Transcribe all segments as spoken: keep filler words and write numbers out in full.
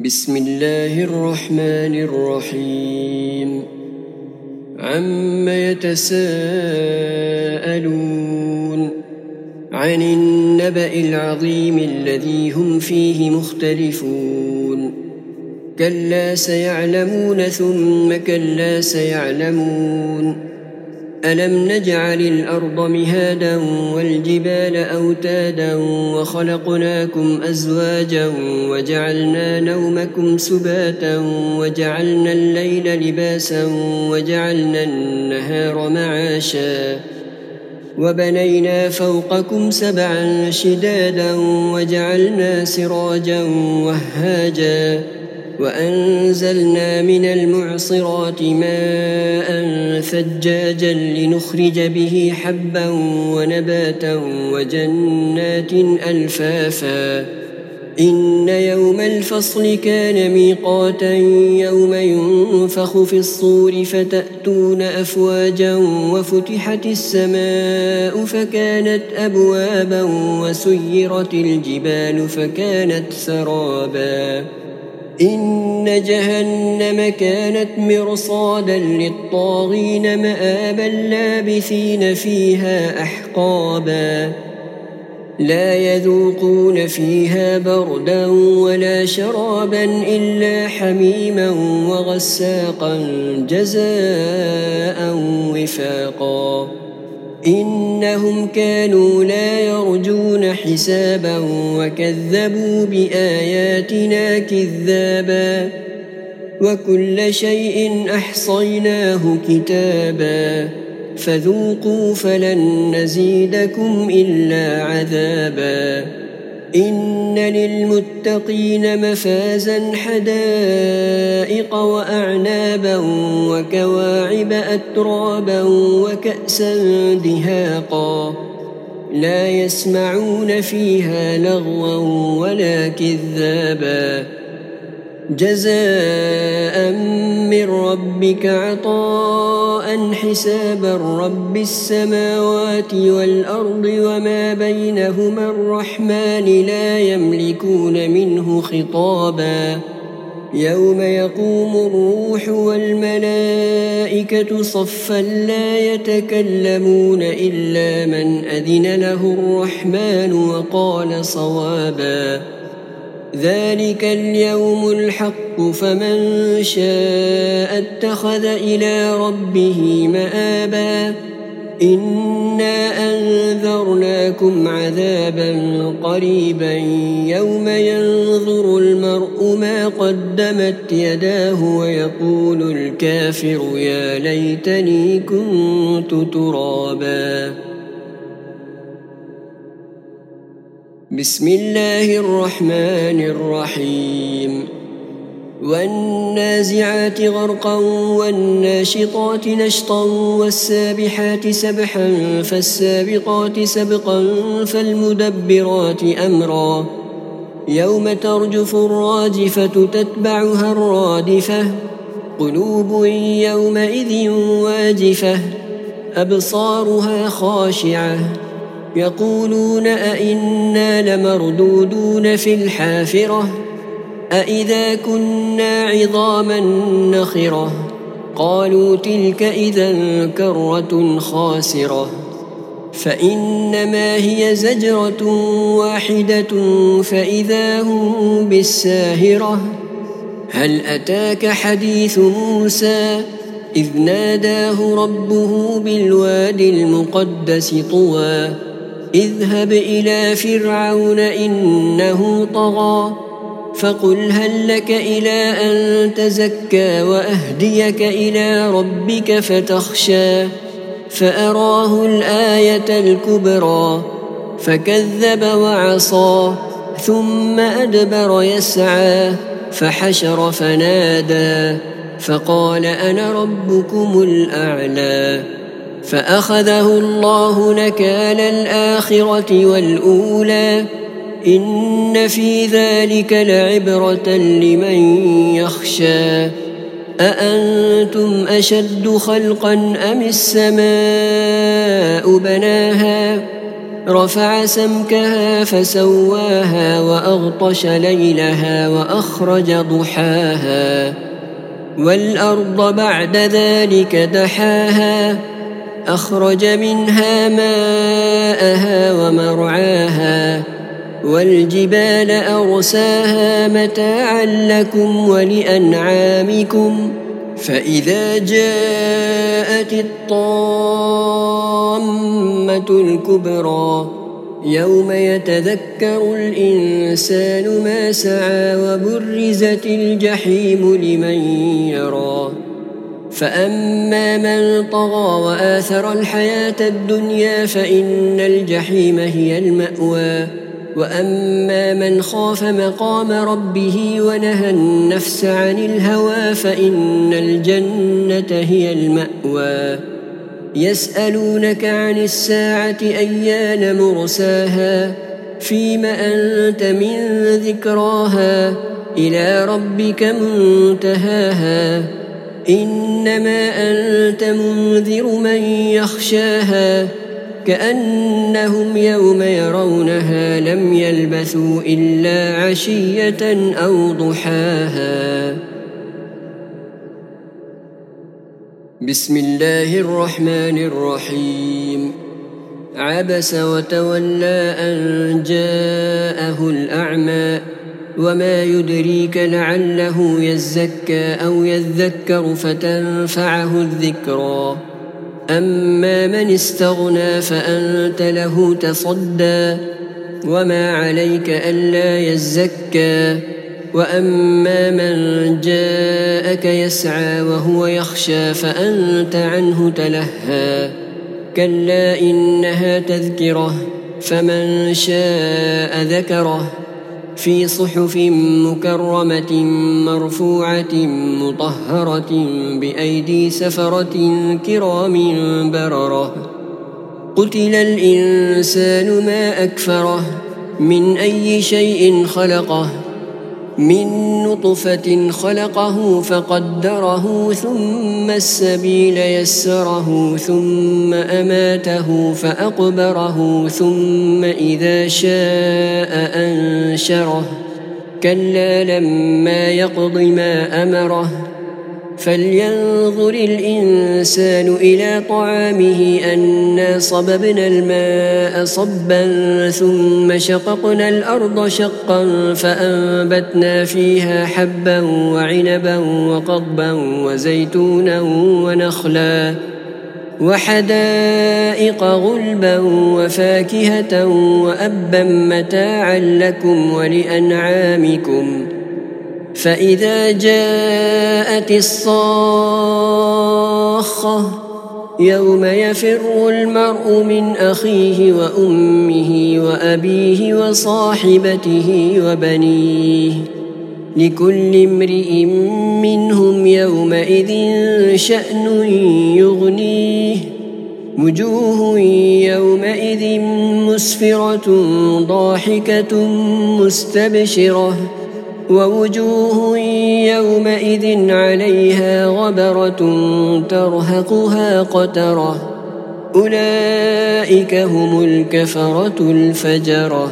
بسم الله الرحمن الرحيم عم يتساءلون عن النبأ العظيم الذي هم فيه مختلفون كلا سيعلمون ثم كلا سيعلمون ألم نجعل الأرض مهادا والجبال أوتادا وخلقناكم أزواجا وجعلنا نومكم سباتا وجعلنا الليل لباسا وجعلنا النهار معاشا وبنينا فوقكم سبعا شدادا وجعلنا سراجا وهاجا وأنزلنا من المعصرات ماء ثجاجا لنخرج به حبا ونباتا وجنات ألفافا إن يوم الفصل كان ميقاتا يوم ينفخ في الصور فتأتون أفواجا وفتحت السماء فكانت أبوابا وسيرت الجبال فكانت سرابا إن جهنم كانت مرصادا للطاغين مآبا لابثين فيها أحقابا لا يذوقون فيها بردا ولا شرابا إلا حميما وغساقا جزاء وفاقا إنهم كانوا لا يرجون حسابا وكذبوا بآياتنا كذابا وكل شيء أحصيناه كتابا فذوقوا فلن نزيدكم إلا عذابا إن للمتقين مفازا حدائق وأعنابا وكواعب أترابا وكأسا دهاقا لا يسمعون فيها لغوا ولا كذابا جزاء من ربك عطاء حسابا رب السماوات والأرض وما بينهما الرحمن لا يملكون منه خطابا يوم يقوم الروح والملائكة صفا لا يتكلمون إلا من أذن له الرحمن وقال صوابا ذلك اليوم الحق فمن شاء اتخذ إلى ربه مآبا إنا أنذرناكم عذابا قريبا يوم ينظر المرء ما قدمت يداه ويقول الكافر يا ليتني كنت ترابا بسم الله الرحمن الرحيم والنازعات غرقا والناشطات نشطا والسابحات سبحا فالسابقات سبقا فالمدبرات أمرا يوم ترجف الراجفة تتبعها الرادفة قلوب يومئذ واجفة أبصارها خاشعة يقولون أئنا لمردودون في الحافرة أئذا كنا عظاما نخرة قالوا تلك إذا كرة خاسرة فإنما هي زجرة واحدة فإذا هم بالساهرة هل أتاك حديث موسى إذ ناداه ربه بالوادي المقدس طوى اذهب إلى فرعون إنه طغى فقل هل لك إلى أن تزكى وأهديك إلى ربك فتخشى فأراه الآية الكبرى فكذب وعصى ثم أدبر يسعى فحشر فنادى فقال أنا ربكم الأعلى فأخذه الله نكال الآخرة والأولى إن في ذلك لعبرة لمن يخشى أأنتم أشد خلقا أم السماء بناها رفع سمكها فسواها وأغطش ليلها وأخرج ضحاها والأرض بعد ذلك دحاها أخرج منها ماءها ومرعاها والجبال أرساها متاعا لكم ولأنعامكم فإذا جاءت الطامة الكبرى يوم يتذكر الإنسان ما سعى وبرزت الجحيم لمن يرى فأما من طغى وآثر الحياة الدنيا فإن الجحيم هي المأوى وأما من خاف مقام ربه ونهى النفس عن الهوى فإن الجنة هي المأوى يسألونك عن الساعة أيان مرساها فيم أنت من ذكراها إلى ربك منتهاها إنما أنت منذر من يخشاها كأنهم يوم يرونها لم يلبثوا إلا عشية أو ضحاها. بسم الله الرحمن الرحيم. عبس وتولى أن جاءه الأعمى وما يدريك لعله يزكى أو يذكر فتنفعه الذكرى أما من استغنى فأنت له تصدى وما عليك ألا يزكى وأما من جاءك يسعى وهو يخشى فأنت عنه تلهى كلا إنها تذكرة فمن شاء ذكره في صحف مكرمة مرفوعة مطهرة بأيدي سفرة كرام بررة قتل الإنسان ما أكفره من أي شيء خلقه من نطفة خلقه فقدره ثم السبيل يسره ثم أماته فأقبره ثم إذا شاء أنشره كلا لما يقض ما أمره فلينظر الإنسان إلى طعامه أنا صببنا الماء صبا ثم شققنا الأرض شقا فأنبتنا فيها حبا وعنبا وقضبا وزيتونا ونخلا وحدائق غلبا وفاكهة وأبا متاعا لكم ولأنعامكم فإذا جاءت الصاخة يوم يفر المرء من أخيه وأمه وأبيه وصاحبته وبنيه لكل امرئ منهم يومئذ شأن يغنيه وجوه يومئذ مسفرة ضاحكة مستبشرة ووجوه يومئذ عليها غبرة ترهقها قترة أولئك هم الكفرة الفجرة.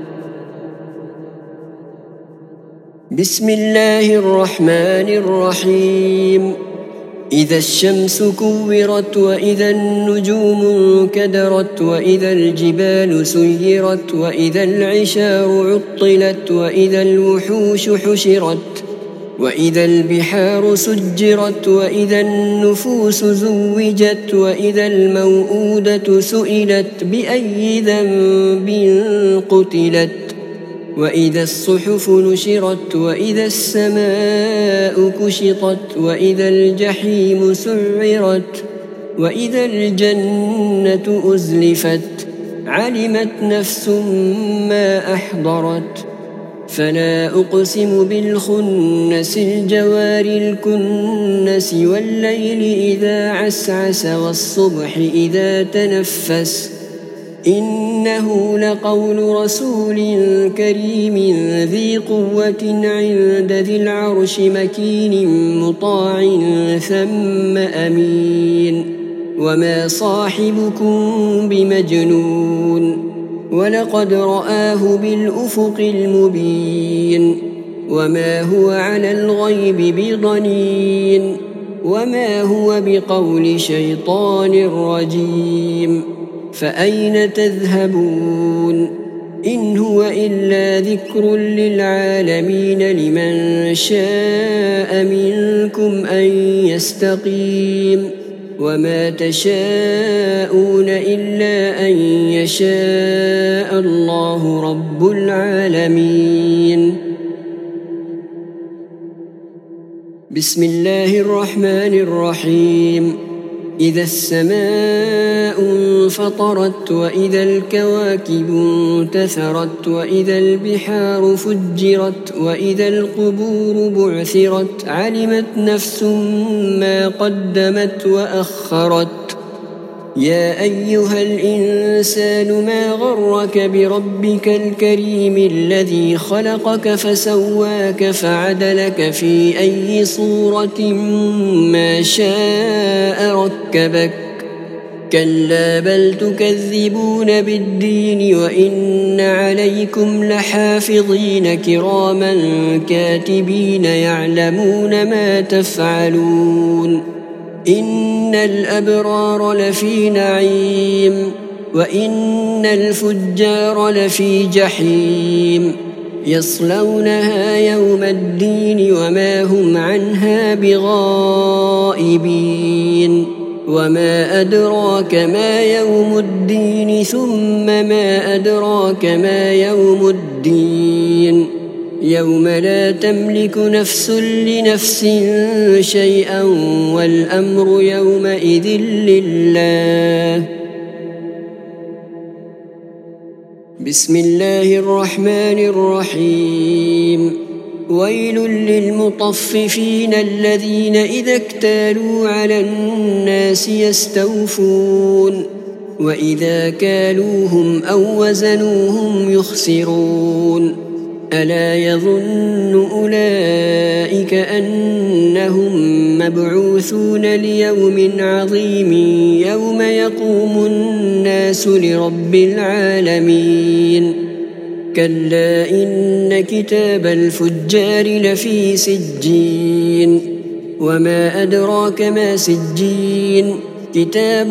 بسم الله الرحمن الرحيم. إذا الشمس كورت وإذا النجوم انكدرت وإذا الجبال سيرت وإذا العشار عطلت وإذا الوحوش حشرت وإذا البحار سجرت وإذا النفوس زوجت وإذا الموءودة سئلت بأي ذنب قتلت وإذا الصحف نشرت وإذا السماء كشطت وإذا الجحيم سعرت وإذا الجنة أزلفت علمت نفس ما أحضرت فلا أقسم بالخنس الجوار الكنس والليل إذا عسعس والصبح إذا تنفس إنه لقول رسول كريم ذي قوة عند ذي العرش مكين مطاع ثم أمين وما صاحبكم بمجنون ولقد رآه بالأفق المبين وما هو على الغيب بضنين وما هو بقول شيطان رجيم فأين تذهبون إن هو إلا ذكر للعالمين لمن شاء منكم أن يستقيم وما تشاءون إلا أن يشاء الله رب العالمين. بسم الله الرحمن الرحيم. إذا السماء انفطرت وإذا الكواكب انتثرت وإذا البحار فجرت وإذا القبور بعثرت علمت نفس ما قدمت وأخرت. يا أيها الإنسان ما غرك بربك الكريم الذي خلقك فسواك فعدلك في أي صورة ما شاء ركبك. كلا بل تكذبون بالدين وإن عليكم لحافظين كراما كاتبين يعلمون ما تفعلون. إن الأبرار لفي نعيم وإن الفجار لفي جحيم يصلونها يوم الدين وما هم عنها بغائبين. وما أدراك ما يوم الدين ثم ما أدراك ما يوم الدين يوم لا تملك نفس لنفس شيئا والأمر يومئذ لله. بسم الله الرحمن الرحيم. ويل للمطففين الذين إذا اكتالوا على الناس يستوفون وإذا كالوهم أو وزنوهم يخسرون. ألا يظن أولئك أنهم مبعوثون ليوم عظيم يوم يقوم الناس لرب العالمين. كلا إن كتاب الفجار لفي سجين وما أدراك ما سجين كتاب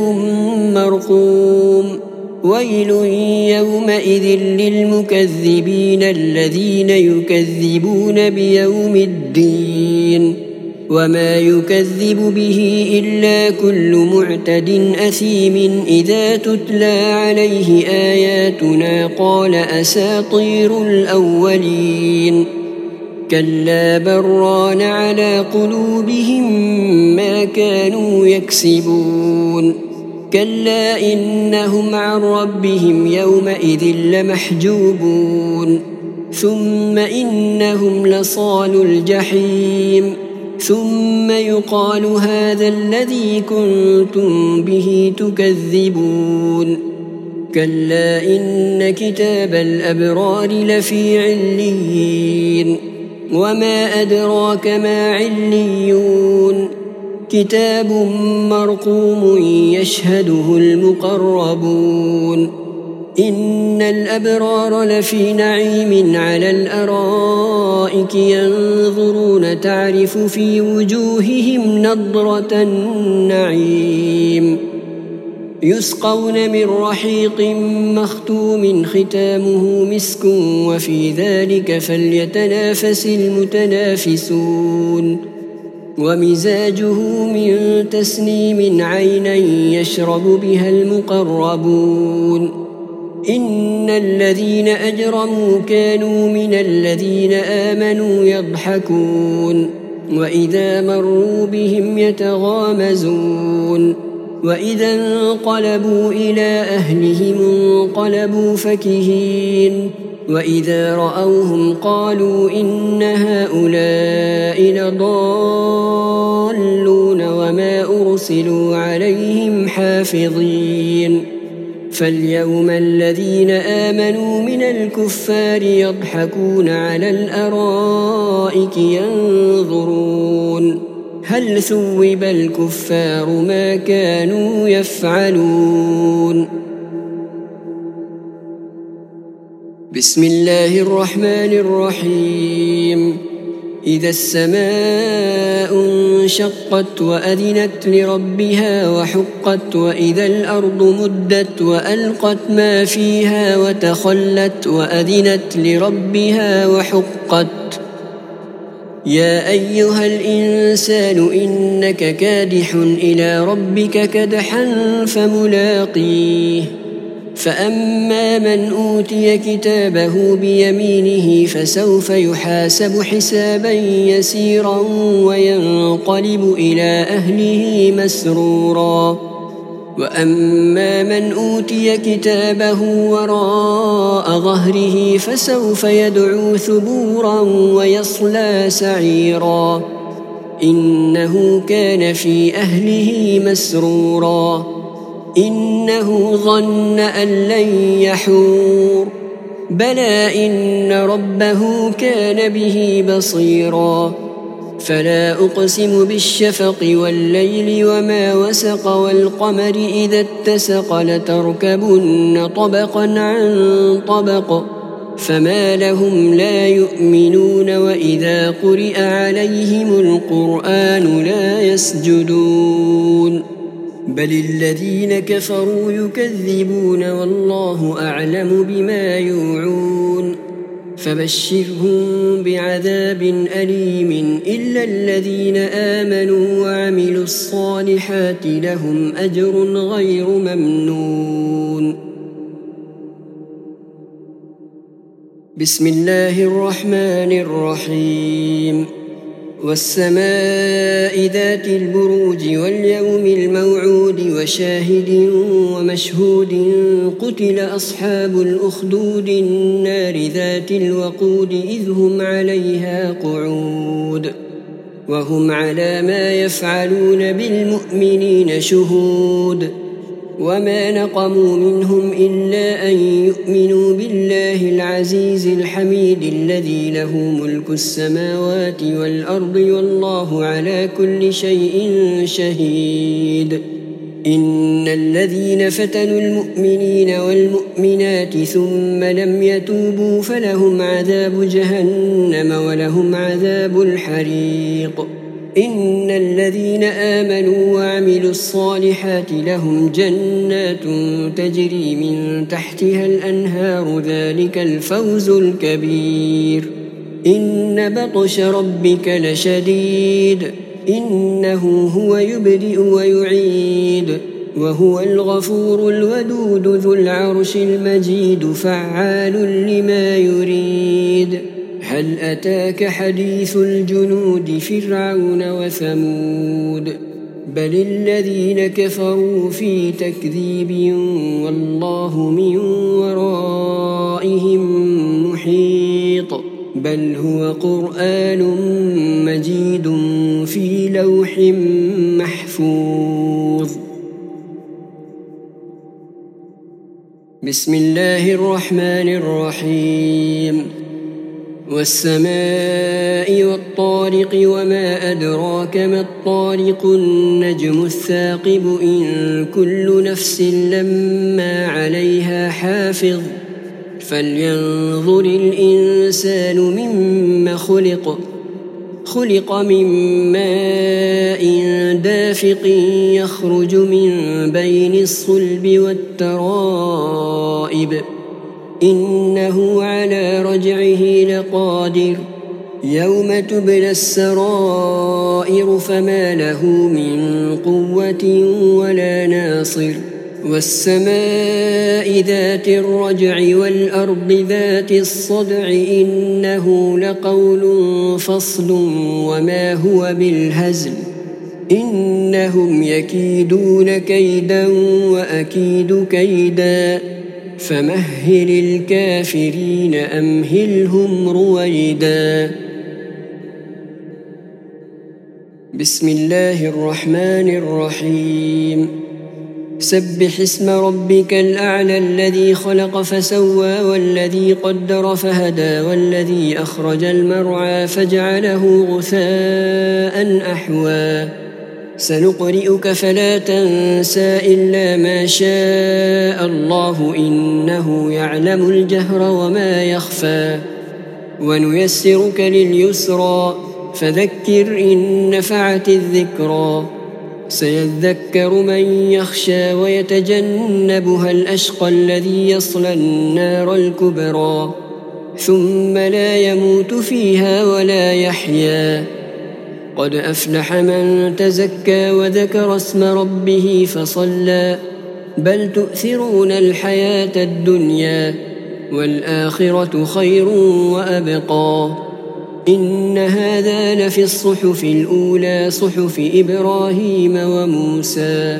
مرقوم. ويل يومئذ للمكذبين الذين يكذبون بيوم الدين وما يكذب به إلا كل معتد أثيم إذا تتلى عليه آياتنا قال أساطير الأولين. كلا بران على قلوبهم ما كانوا يكسبون. كلا إنهم عن ربهم يومئذ لمحجوبون. ثم إنهم لصالو الجحيم ثم يقال هذا الذي كنتم به تكذبون. كلا إن كتاب الأبرار لفي عليين وما أدراك ما عليون كتاب مرقوم يشهده المقربون. إن الأبرار لفي نعيم على الأرائك ينظرون تعرف في وجوههم نضرة النعيم يسقون من رحيق مختوم ختامه مسك وفي ذلك فليتنافس المتنافسون. ومزاجه من تسنيم عينا يشرب بها المقربون. إن الذين أجرموا كانوا من الذين آمنوا يضحكون وإذا مروا بهم يتغامزون. وإذا انقلبوا إلى أهلهم انقلبوا فكهين. وإذا رأوهم قالوا إن هؤلاء لضالون وما أرسلوا عليهم حافظين. فاليوم الذين آمنوا من الكفار يضحكون على الأرائك ينظرون هل ثوب الكفار ما كانوا يفعلون. بسم الله الرحمن الرحيم إذا السماء انشقت وأذنت لربها وحقت وإذا الأرض مدت وألقت ما فيها وتخلت وأذنت لربها وحقت يا أيها الإنسان إنك كادح إلى ربك كدحا فملاقيه فأما من أوتي كتابه بيمينه فسوف يحاسب حسابا يسيرا وينقلب إلى أهله مسرورا وأما من أوتي كتابه وراء ظهره فسوف يدعو ثبورا ويصلى سعيرا إنه كان في أهله مسرورا إنه ظن أن لن يحور بلى إن ربه كان به بصيرا فلا أقسم بالشفق والليل وما وسق والقمر إذا اتسق لتركبن طبقا عن طبق فما لهم لا يؤمنون وإذا قرئ عليهم القرآن لا يسجدون بل الذين كفروا يكذبون والله أعلم بما يوعون فبشرهم بعذاب أليم إلا الذين آمنوا وعملوا الصالحات لهم أجر غير ممنون بسم الله الرحمن الرحيم والسماء ذات البروج واليوم الموعود وشاهد ومشهود قتل أصحاب الأخدود النار ذات الوقود إذ هم عليها قعود وهم على ما يفعلون بالمؤمنين شهود وما نقموا منهم إلا أن يؤمنوا بالله العزيز الحميد الذي له ملك السماوات والأرض والله على كل شيء شهيد إن الذين فتنوا المؤمنين والمؤمنات ثم لم يتوبوا فلهم عذاب جهنم ولهم عذاب الحريق إن الذين آمنوا وعملوا الصالحات لهم جنات تجري من تحتها الأنهار ذلك الفوز الكبير إن بطش ربك لشديد إنه هو يبدئ ويعيد وهو الغفور الودود ذو العرش المجيد فعال لما يريد هل أتاك حديث الجنود فرعون وثمود بل الذين كفروا في تكذيب والله من ورائهم محيط بل هو قرآن مجيد في لوح محفوظ بسم الله الرحمن الرحيم والسماء والطارق وما أدراك ما الطارق النجم الثاقب إن كل نفس لما عليها حافظ فلينظر الإنسان مما خلق خلق من ماء دافق يخرج من بين الصلب والترائب إنه على رجعه لقادر يوم تبلى السرائر فما له من قوة ولا ناصر والسماء ذات الرجع والأرض ذات الصدع إنه لقول فصل وما هو بالهزل إنهم يكيدون كيدا وأكيد كيدا فمهل الكافرين أمهلهم رويدا بسم الله الرحمن الرحيم سبح اسم ربك الأعلى الذي خلق فسوى والذي قدر فهدى والذي أخرج المرعى فجعله غثاء أحوى سنقرئك فلا تنسى إلا ما شاء الله إنه يعلم الجهر وما يخفى ونيسرك لليسرى فذكر إن نفعت الذكرى سيذكر من يخشى ويتجنبها الأشقى الذي يصلى النار الكبرى ثم لا يموت فيها ولا يحيا قد أفلح من تزكى وذكر اسم ربه فصلى بل تؤثرون الحياة الدنيا والآخرة خير وأبقى إن هذا لفي الصحف الأولى صحف إبراهيم وموسى.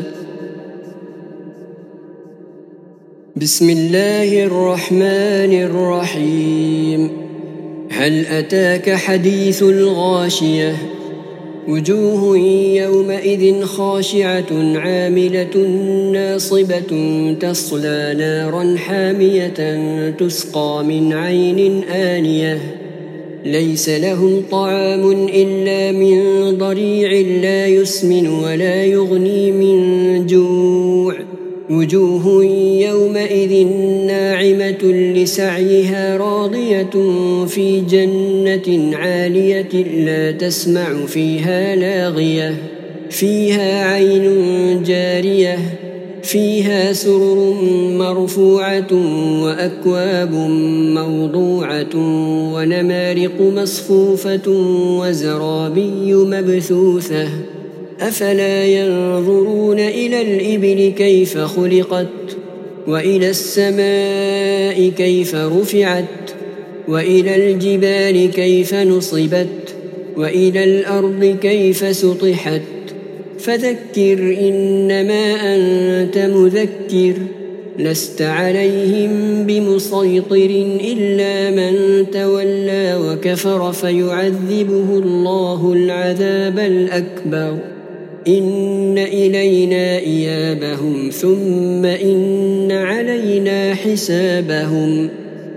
بسم الله الرحمن الرحيم. هل أتاك حديث الغاشية وجوه يومئذ خاشعة عاملة ناصبة تصلى نارا حامية تسقى من عين آنية ليس لهم طعام إلا من ضريع لا يسمن ولا يغني من جوع وجوه يومئذ ناعمة لسعيها راضية في جنة عالية لا تسمع فيها لاغية فيها عين جارية فيها سرر مرفوعة وأكواب موضوعة ونمارق مصفوفة وزرابي مبثوثة أفلا ينظرون إلى الإبل كيف خلقت وإلى السماء كيف رفعت وإلى الجبال كيف نصبت وإلى الأرض كيف سطحت فذكر إنما أنت مذكر لست عليهم بمسيطر إلا من تولى وكفر فيعذبه الله العذاب الأكبر إن إلينا إيابهم ثم إن علينا حسابهم.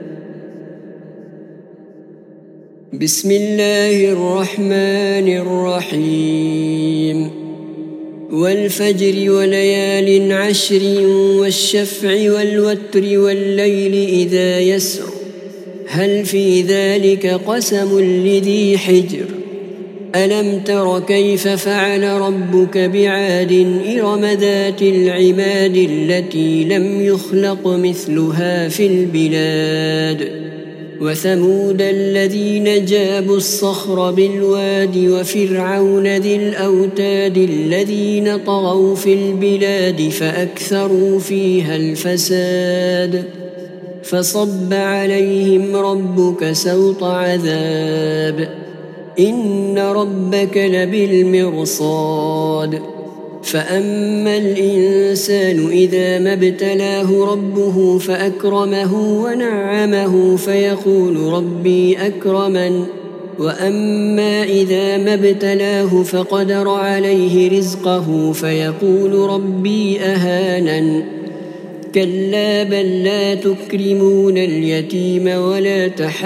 بسم الله الرحمن الرحيم. والفجر وليال عشر والشفع والوتر والليل إذا يسر هل في ذلك قسم لذي حجر ألم تر كيف فعل ربك بعاد إرم ذات العماد التي لم يخلق مثلها في البلاد وثمود الذين جابوا الصخر بالواد وفرعون ذي الأوتاد الذين طغوا في البلاد فأكثروا فيها الفساد فصب عليهم ربك سوط عذاب إن ربك لبالمرصاد فأما الإنسان إذا ما ابتلاه ربه فأكرمه ونعمه فيقول ربي أكرمن وأما إذا ما ابتلاه فقدر عليه رزقه فيقول ربي أهانن كلا بل لا تكرمون اليتيم ولا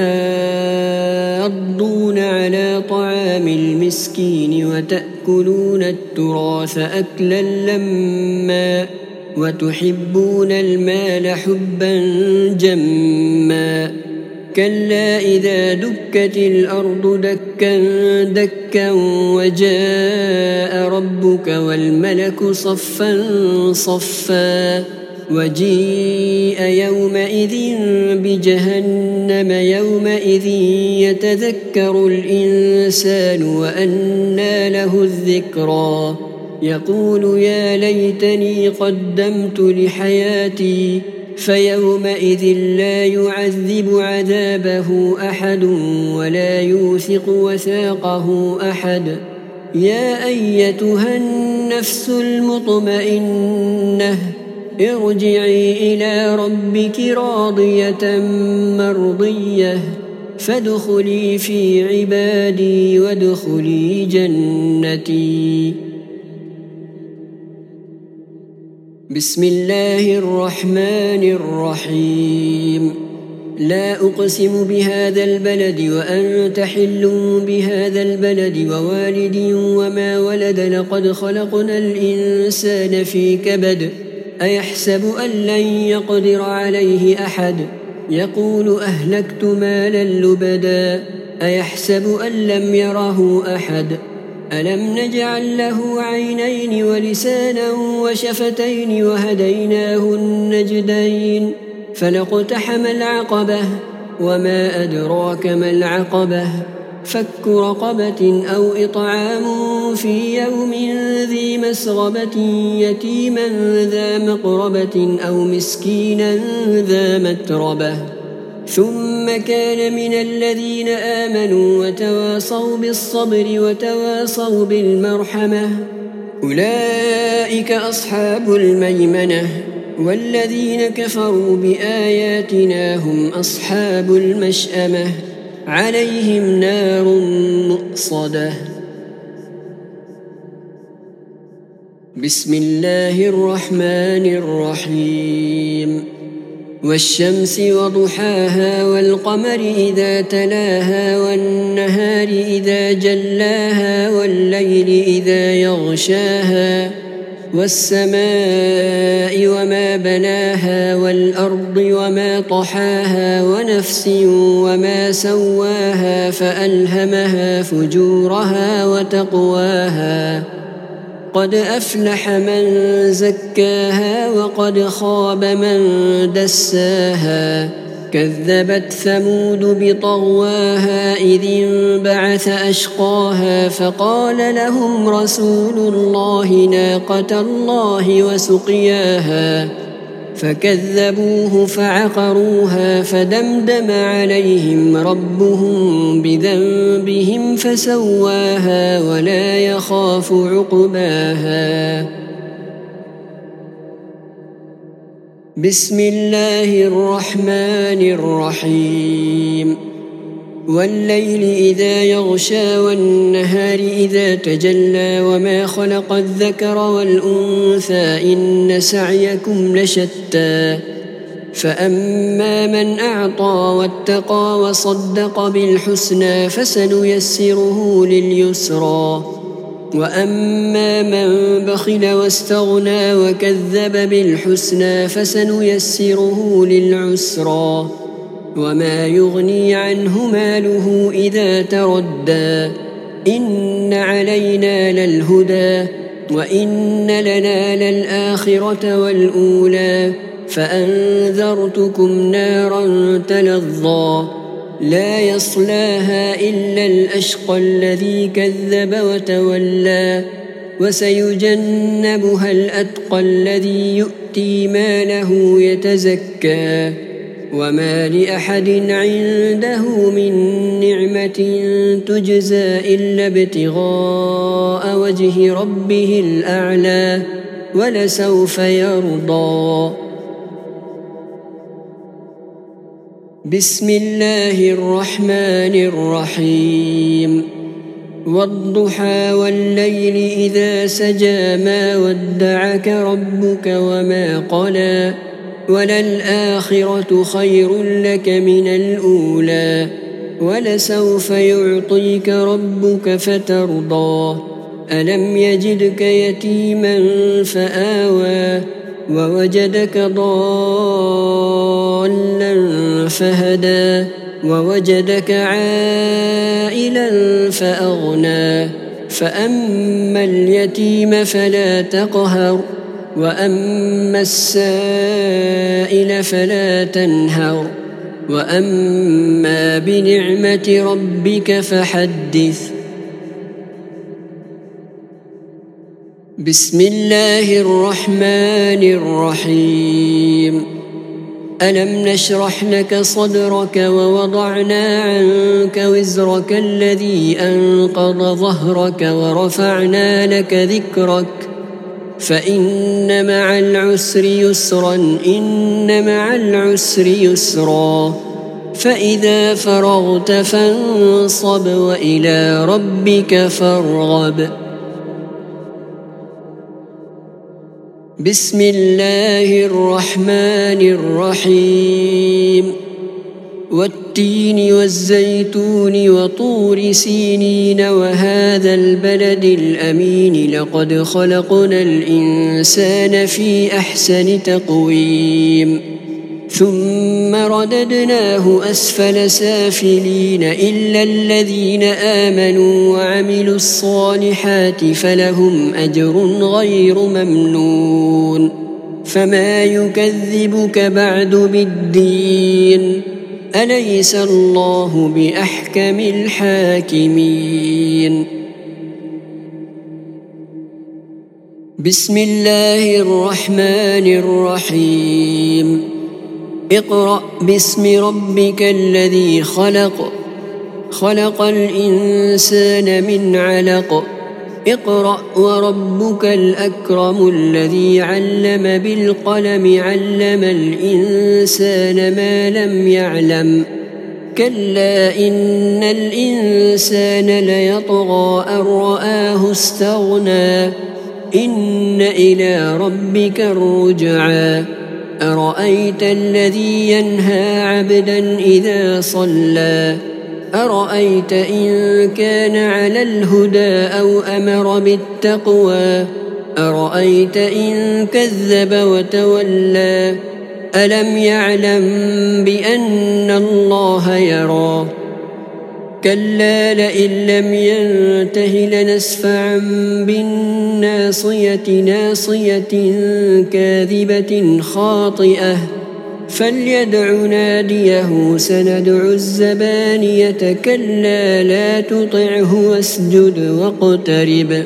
تحاضون على طعام المسكين وتأكلون التراث أكلا لما وتحبون المال حبا جما كلا إذا دكت الأرض دكا دكا وجاء ربك والملك صفا صفا وجيء يومئذ بجهنم يومئذ يتذكر الإنسان وأنى له الذكرى يقول يا ليتني قدمت لحياتي فيومئذ لا يعذب عذابه أحد ولا يوثق وثاقه أحد يا أيتها النفس المطمئنة ارجعي إلى ربك راضية مرضية فادخلي في عبادي وادخلي جنتي. بسم الله الرحمن الرحيم. لا أقسم بهذا البلد وأنت حل بهذا البلد ووالد وما ولد لقد خلقنا الإنسان في كبد أيحسب أن لن يقدر عليه أحد يقول أهلكت مالا لبدا أيحسب أن لم يره أحد ألم نجعل له عينين ولسانا وشفتين وهديناه النجدين فلاقتحم العقبة وما أدراك ما العقبة فك رقبة أو إطعام في يوم ذي مسغبة يتيما ذا مقربة أو مسكينا ذا متربة ثم كان من الذين آمنوا وتواصوا بالصبر وتواصوا بالمرحمة أولئك أصحاب الميمنة والذين كفروا بآياتنا هم أصحاب المشأمة عليهم نار مؤصدة. بسم الله الرحمن الرحيم والشمس وضحاها والقمر إذا تلاها والنهار إذا جلاها والليل إذا يغشاها والسماء وما بناها والأرض وما طحاها ونفس وما سواها فألهمها فجورها وتقواها قد أفلح من زكاها وقد خاب من دساها كذبت ثمود بطغواها إذ انبعث أشقاها فقال لهم رسول الله ناقة الله وسقياها فكذبوه فعقروها فدمدم عليهم ربهم بذنبهم فسواها ولا يخاف عقباها. بسم الله الرحمن الرحيم والليل إذا يغشى والنهار إذا تجلى وما خلق الذكر والأنثى إن سعيكم لشتى فأما من أعطى واتقى وصدق بالحسنى فسنيسره لليسرى وأما من بخل واستغنى وكذب بالحسنى فسنيسره للعسرى وما يغني عنه ماله إذا تردى إن علينا للهدى وإن لنا للآخرة والأولى فأنذرتكم نارا تلظى لا يصلاها إلا الأشقى الذي كذب وتولى وسيجنبها الأتقى الذي يؤتي ماله يتزكى وما لأحد عنده من نعمة تجزى إلا ابتغاء وجه ربه الأعلى ولسوف يرضى. بسم الله الرحمن الرحيم والضحى والليل إذا سجى ما ودعك ربك وما قلى وللآخرة خير لك من الأولى ولسوف يعطيك ربك فترضى ألم يجدك يتيما فآوى ووجدك ضالا فهدى ووجدك عائلا فأغنى فأما اليتيم فلا تقهر وأما السائل فلا تنهر وأما بنعمة ربك فحدث. بسم الله الرحمن الرحيم ألم نشرح لك صدرك ووضعنا عنك وزرك الذي أنقض ظهرك ورفعنا لك ذكرك فإن مع العسر يسرا إن مع العسر يسرا فإذا فرغت فانصب وإلى ربك فارغب. بسم الله الرحمن الرحيم والتين والزيتون وطور سينين وهذا البلد الأمين لقد خلقنا الإنسان في أحسن تقويم ثم رددناه أسفل سافلين إلا الذين آمنوا وعملوا الصالحات فلهم أجر غير ممنون فما يكذبك بعد بالدين أليس الله بأحكم الحاكمين بسم الله الرحمن الرحيم اقرأ باسم ربك الذي خلق خلق الإنسان من علق اقرأ وربك الأكرم الذي علم بالقلم علم الإنسان ما لم يعلم كلا إن الإنسان ليطغى أن رآه استغنى إن إلى ربك الرجعى أرأيت الذي ينهى عبدا إذا صلى أرأيت إن كان على الهدى أو أمر بالتقوى أرأيت إن كذب وتولى ألم يعلم بأن الله يرى كلا لئن لم ينته لنسفعا بالناصية ناصية كاذبة خاطئة فليدع ناديه سندع الزبانية كلا لا تطعه واسجد واقترب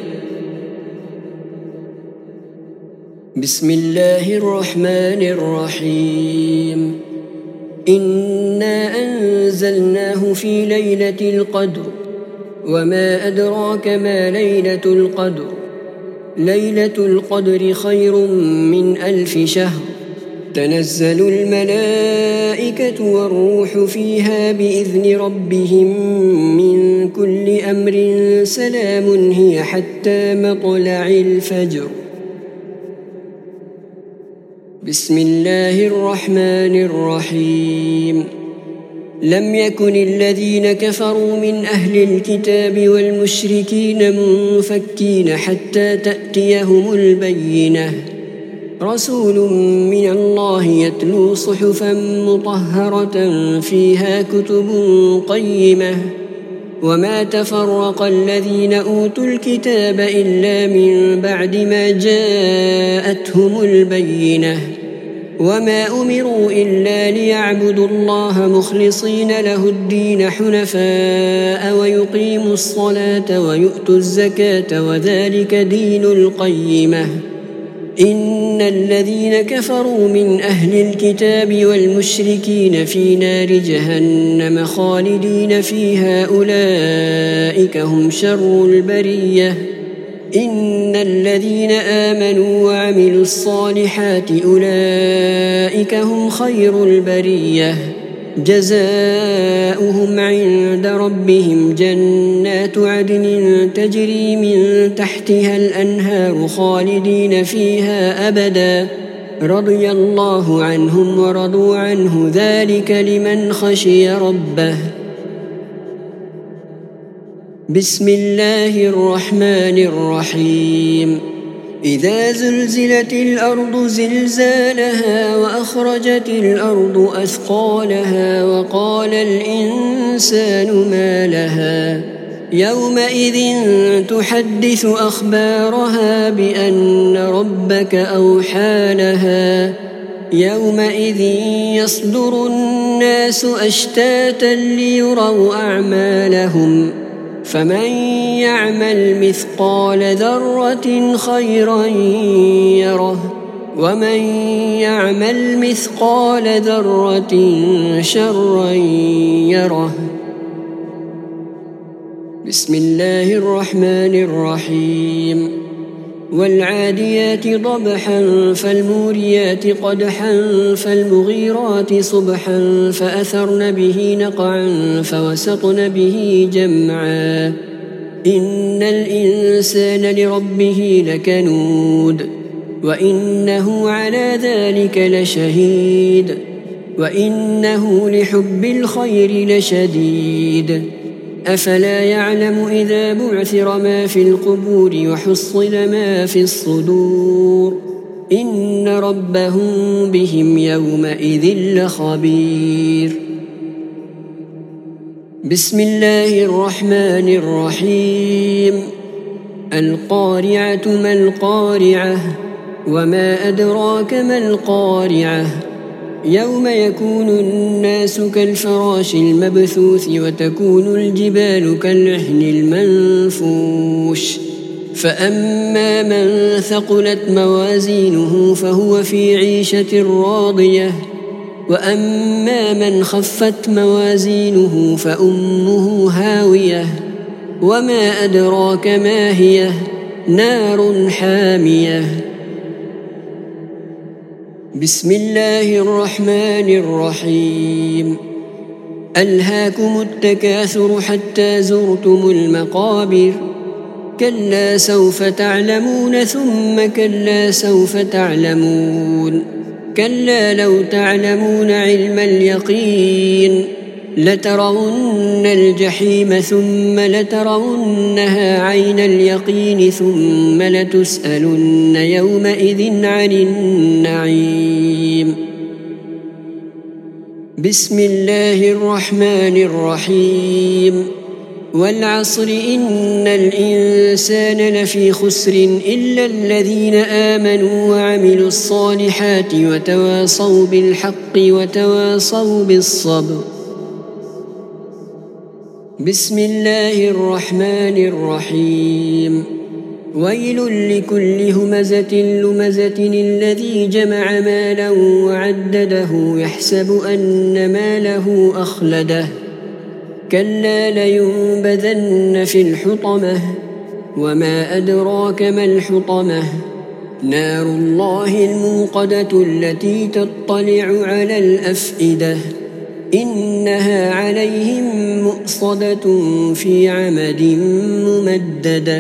بسم الله الرحمن الرحيم إنا أنزلناه في ليلة القدر وما أدراك ما ليلة القدر ليلة القدر خير من ألف شهر تنزل الملائكة والروح فيها بإذن ربهم من كل أمر سلام هي حتى مطلع الفجر بسم الله الرحمن الرحيم لم يكن الذين كفروا من أهل الكتاب والمشركين منفكين حتى تأتيهم البينة رسول من الله يتلو صحفا مطهرة فيها كتب قيمة وما تفرق الذين أوتوا الكتاب إلا من بعد ما جاءتهم البينة وما أمروا إلا ليعبدوا الله مخلصين له الدين حنفاء ويقيموا الصلاة ويؤتوا الزكاة وذلك دين القيمة إن الذين كفروا من أهل الكتاب والمشركين في نار جهنم خالدين فيها أولئك هم شر البرية إن الذين آمنوا وعملوا الصالحات أولئك هم خير البرية جزاؤهم عند ربهم جنات عدن تجري من تحتها الأنهار خالدين فيها أبدا رضي الله عنهم ورضوا عنه ذلك لمن خشي ربه بسم الله الرحمن الرحيم إذا زلزلت الأرض زلزالها وأخرجت الأرض أثقالها وقال الإنسان ما لها يومئذ تحدث أخبارها بأن ربك أوحى لها يومئذ يصدر الناس أشتاتا ليروا أعمالهم فمن يعمل مثقال ذرة خيرا يره ومن يعمل مثقال ذرة شرا يره بسم الله الرحمن الرحيم والعاديات ضبحا فالموريات قدحا فالمغيرات صبحا فأثرن به نقعا فوسطن به جمعا إن الإنسان لربه لكنود وإنه على ذلك لشهيد وإنه لحب الخير لشديد أفلا يعلم إذا بعثر ما في القبور وحصل ما في الصدور إن ربهم بهم يومئذ لخبير. بسم الله الرحمن الرحيم. القارعة ما القارعة وما أدراك ما القارعة يوم يكون الناس كالفراش المبثوث وتكون الجبال كالعهن المنفوش فأما من ثقلت موازينه فهو في عيشة راضية وأما من خفت موازينه فأمه هاوية وما أدراك ما هي نار حامية. بسم الله الرحمن الرحيم. ألهاكم التكاثر حتى زرتم المقابر كلا سوف تعلمون ثم كلا سوف تعلمون كلا لو تعلمون علم اليقين لترون الجحيم ثم لترونها عين اليقين ثم لتسألن يومئذ عن النعيم. بسم الله الرحمن الرحيم. والعصر إن الإنسان لفي خسر إلا الذين آمنوا وعملوا الصالحات وتواصوا بالحق وتواصوا بالصبر. بسم الله الرحمن الرحيم. ويل لكل همزة لمزة الذي جمع مالا وعدده يحسب أن ماله أخلده كلا لينبذن في الحطمة وما أدراك ما الحطمة نار الله الموقدة التي تطلع على الأفئدة إنها عليهم مؤصدة في عمد ممددة.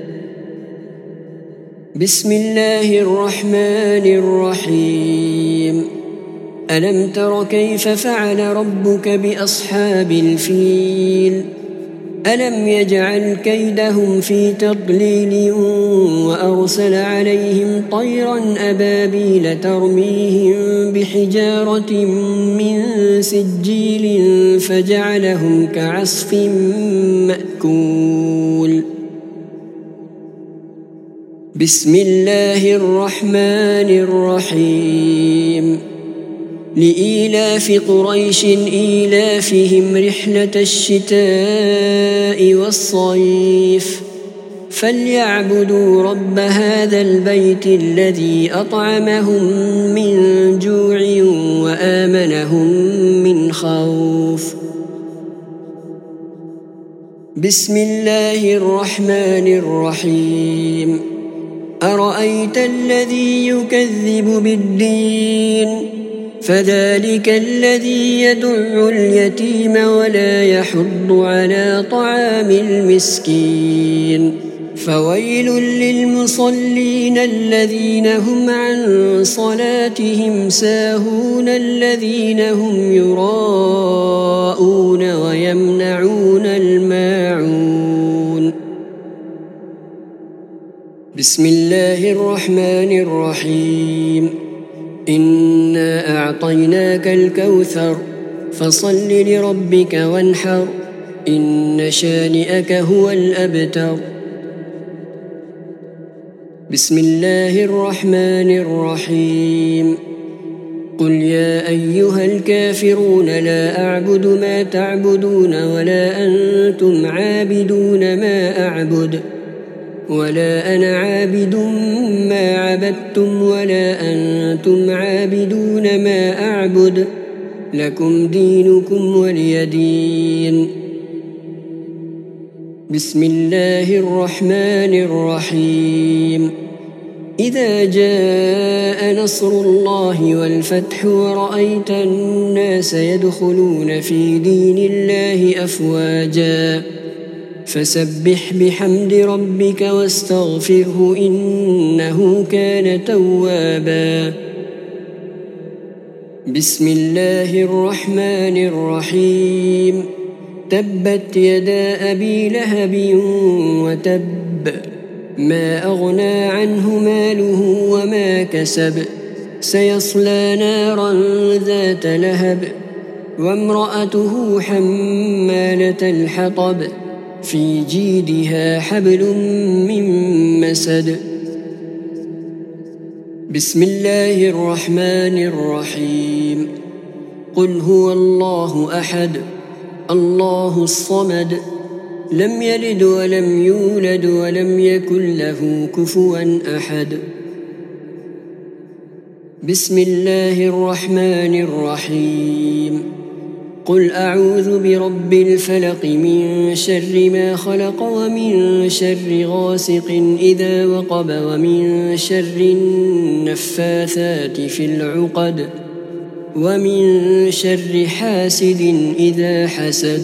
بسم الله الرحمن الرحيم. ألم تر كيف فعل ربك بأصحاب الفيل ألم يجعل كيدهم في تضليل وأرسل عليهم طيرا أبابيل ترميهم بحجارة من سجيل فجعلهم كعصف مأكول. بسم الله الرحمن الرحيم. لإيلاف قريش إيلافهم رحلة الشتاء والصيف فليعبدوا رب هذا البيت الذي أطعمهم من جوع وآمنهم من خوف. بسم الله الرحمن الرحيم. أرأيت الذي يكذب بالدين فذلك الذي يدع اليتيم ولا يحض على طعام المسكين فويل للمصلين الذين هم عن صلاتهم ساهون الذين هم يراءون ويمنعون الماعون. بسم الله الرحمن الرحيم. إنا أعطيناك الكوثر فصل لربك وانحر إن شانئك هو الأبتر. بسم الله الرحمن الرحيم. قل يا أيها الكافرون لا أعبد ما تعبدون ولا أنتم عابدون ما أعبد ولا أنا عابد ما عبدتم ولا أنتم عابدون ما أعبد لكم دينكم ولي دين. بسم الله الرحمن الرحيم. إذا جاء نصر الله والفتح ورأيت الناس يدخلون في دين الله أفواجا فسبح بحمد ربك واستغفره إنه كان توابا. بسم الله الرحمن الرحيم تبت يدا أبي لهب وتب ما أغنى عنه ماله وما كسب سيصلى نارا ذات لهب وامرأته حمالة الحطب في جيدها حبل من مسد بسم الله الرحمن الرحيم قل هو الله أحد الله الصمد لم يلد ولم يولد ولم يكن له كفوا أحد بسم الله الرحمن الرحيم قل أعوذ برب الفلق من شر ما خلق ومن شر غاسق إذا وقب ومن شر النفاثات في العقد ومن شر حاسد إذا حسد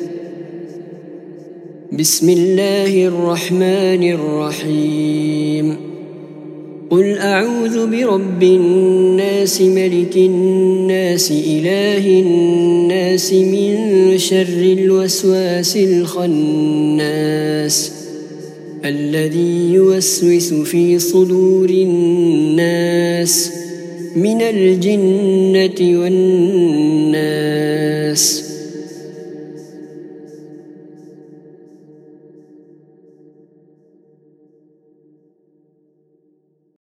بسم الله الرحمن الرحيم قل أعوذ برب الناس ملك الناس إله الناس من شر الوسواس الخناس الذي يوسوس في صدور الناس من الجنة والناس